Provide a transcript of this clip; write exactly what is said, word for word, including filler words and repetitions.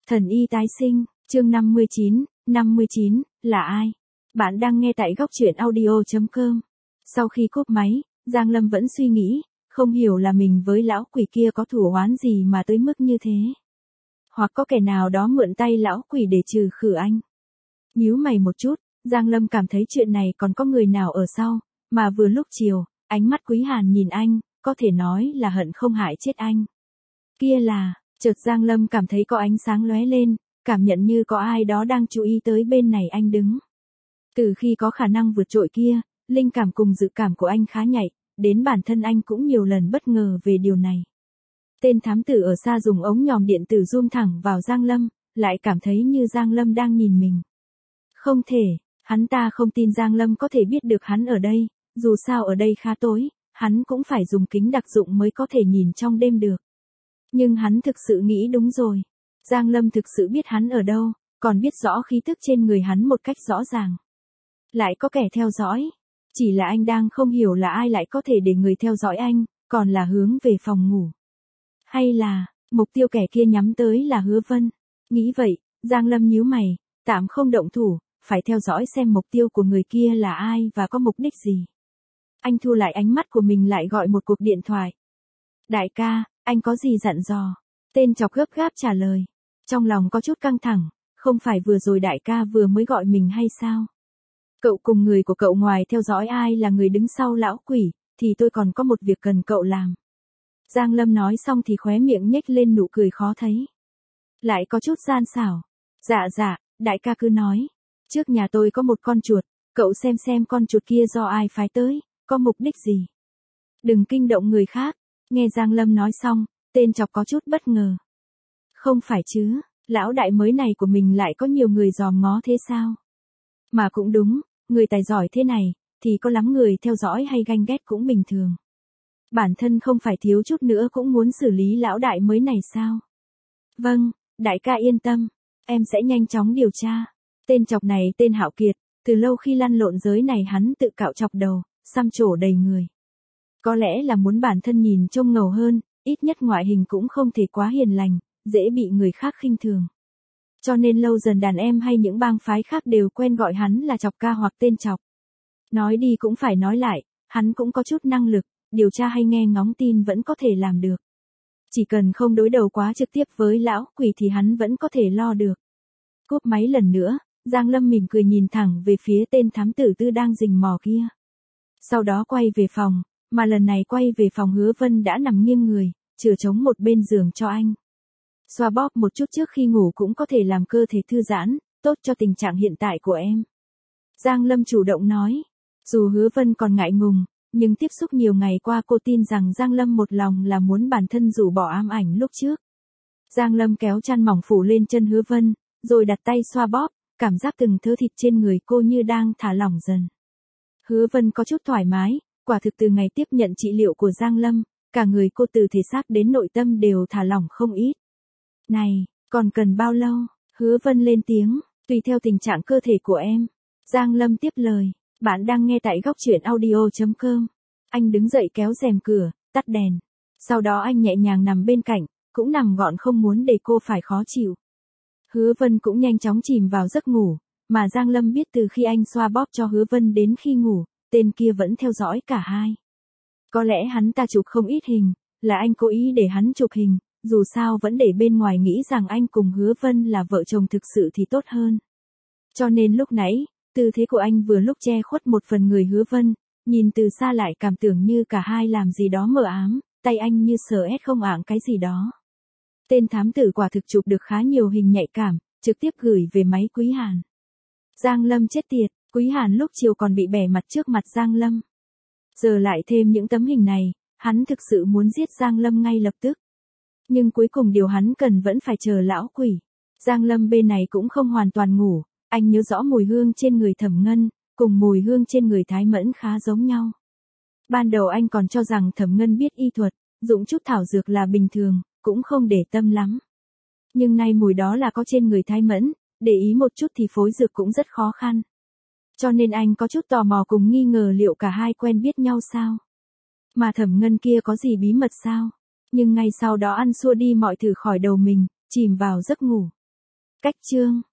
Thần y tái sinh, chương năm mươi chín, năm mươi chín, là ai? Bạn đang nghe tại góc truyện audio chấm com. Sau khi cúp máy, Giang Lâm vẫn suy nghĩ, không hiểu là mình với lão quỷ kia có thù oán gì mà tới mức như thế. Hoặc có kẻ nào đó mượn tay lão quỷ để trừ khử anh. Nhíu mày một chút, Giang Lâm cảm thấy chuyện này còn có người nào ở sau, mà vừa lúc chiều, ánh mắt Quý Hàn nhìn anh, có thể nói là hận không hại chết anh. Kia là, chợt Giang Lâm cảm thấy có ánh sáng lóe lên, cảm nhận như có ai đó đang chú ý tới bên này anh đứng. Từ khi có khả năng vượt trội kia, linh cảm cùng dự cảm của anh khá nhạy, đến bản thân anh cũng nhiều lần bất ngờ về điều này. Tên thám tử ở xa dùng ống nhòm điện tử zoom thẳng vào Giang Lâm, lại cảm thấy như Giang Lâm đang nhìn mình. Không thể, hắn ta không tin Giang Lâm có thể biết được hắn ở đây, dù sao ở đây khá tối, hắn cũng phải dùng kính đặc dụng mới có thể nhìn trong đêm được. Nhưng hắn thực sự nghĩ đúng rồi. Giang Lâm thực sự biết hắn ở đâu, còn biết rõ khí tức trên người hắn một cách rõ ràng. Lại có kẻ theo dõi. Chỉ là anh đang không hiểu là ai lại có thể để người theo dõi anh, còn là hướng về phòng ngủ. Hay là, mục tiêu kẻ kia nhắm tới là Hứa Vân. Nghĩ vậy, Giang Lâm nhíu mày, tạm không động thủ, phải theo dõi xem mục tiêu của người kia là ai và có mục đích gì. Anh thu lại ánh mắt của mình lại gọi một cuộc điện thoại. Đại ca, anh có gì dặn dò? Tên chọc gấp gáp trả lời. Trong lòng có chút căng thẳng, không phải vừa rồi đại ca vừa mới gọi mình hay sao? Cậu cùng người của cậu ngoài theo dõi ai là người đứng sau lão quỷ, thì tôi còn có một việc cần cậu làm. Giang Lâm nói xong thì khóe miệng nhếch lên nụ cười khó thấy. Lại có chút gian xảo. Dạ dạ, đại ca cứ nói. Trước nhà tôi có một con chuột, cậu xem xem con chuột kia do ai phái tới, có mục đích gì. Đừng kinh động người khác. Nghe Giang Lâm nói xong, tên chọc có chút bất ngờ. Không phải chứ, lão đại mới này của mình lại có nhiều người dòm ngó thế sao? Mà cũng đúng, người tài giỏi thế này, thì có lắm người theo dõi hay ganh ghét cũng bình thường. Bản thân không phải thiếu chút nữa cũng muốn xử lý lão đại mới này sao? Vâng, đại ca yên tâm, em sẽ nhanh chóng điều tra. Tên chọc này tên Hạo Kiệt, từ lâu khi lăn lộn giới này hắn tự cạo chọc đầu, xăm trổ đầy người. Có lẽ là muốn bản thân nhìn trông ngầu hơn, ít nhất ngoại hình cũng không thể quá hiền lành, dễ bị người khác khinh thường. Cho nên lâu dần đàn em hay những bang phái khác đều quen gọi hắn là chọc ca hoặc tên chọc. Nói đi cũng phải nói lại, hắn cũng có chút năng lực, điều tra hay nghe ngóng tin vẫn có thể làm được. Chỉ cần không đối đầu quá trực tiếp với lão quỷ thì hắn vẫn có thể lo được. Cúp máy lần nữa, Giang Lâm mỉm cười nhìn thẳng về phía tên thám tử tư đang rình mò kia. Sau đó quay về phòng, mà lần này quay về phòng Hứa Vân đã nằm nghiêng người, chừa trống một bên giường cho anh. Xoa bóp một chút trước khi ngủ cũng có thể làm cơ thể thư giãn, tốt cho tình trạng hiện tại của em. Giang Lâm chủ động nói. Dù Hứa Vân còn ngại ngùng, nhưng tiếp xúc nhiều ngày qua cô tin rằng Giang Lâm một lòng là muốn bản thân rũ bỏ ám ảnh lúc trước. Giang Lâm kéo chăn mỏng phủ lên chân Hứa Vân, rồi đặt tay xoa bóp, cảm giác từng thớ thịt trên người cô như đang thả lỏng dần. Hứa Vân có chút thoải mái, quả thực từ ngày tiếp nhận trị liệu của Giang Lâm, cả người cô từ thể xác đến nội tâm đều thả lỏng không ít. Này, còn cần bao lâu? Hứa Vân lên tiếng, tùy theo tình trạng cơ thể của em. Giang Lâm tiếp lời, bạn đang nghe tại góc truyện audio chấm com. Anh đứng dậy kéo rèm cửa, tắt đèn. Sau đó anh nhẹ nhàng nằm bên cạnh, cũng nằm gọn không muốn để cô phải khó chịu. Hứa Vân cũng nhanh chóng chìm vào giấc ngủ, mà Giang Lâm biết từ khi anh xoa bóp cho Hứa Vân đến khi ngủ, tên kia vẫn theo dõi cả hai. Có lẽ hắn ta chụp không ít hình, là anh cố ý để hắn chụp hình, dù sao vẫn để bên ngoài nghĩ rằng anh cùng Hứa Vân là vợ chồng thực sự thì tốt hơn. Cho nên lúc nãy, tư thế của anh vừa lúc che khuất một phần người Hứa Vân, nhìn từ xa lại cảm tưởng như cả hai làm gì đó mờ ám, tay anh như sờ ét không ảng cái gì đó. Tên thám tử quả thực chụp được khá nhiều hình nhạy cảm, trực tiếp gửi về máy Quý Hàn. Giang Lâm chết tiệt, Quý Hàn lúc chiều còn bị bẻ mặt trước mặt Giang Lâm. Giờ lại thêm những tấm hình này, hắn thực sự muốn giết Giang Lâm ngay lập tức. Nhưng cuối cùng điều hắn cần vẫn phải chờ lão quỷ. Giang Lâm bên này cũng không hoàn toàn ngủ, anh nhớ rõ mùi hương trên người Thẩm Ngân, cùng mùi hương trên người Thái Mẫn khá giống nhau. Ban đầu anh còn cho rằng Thẩm Ngân biết y thuật, dụng chút thảo dược là bình thường, cũng không để tâm lắm. Nhưng nay mùi đó là có trên người Thái Mẫn, để ý một chút thì phối dược cũng rất khó khăn. Cho nên anh có chút tò mò cùng nghi ngờ liệu cả hai quen biết nhau sao? Mà Thẩm Ngân kia có gì bí mật sao? Nhưng ngay sau đó ăn xua đi mọi thử khỏi đầu mình, chìm vào giấc ngủ. Cách chương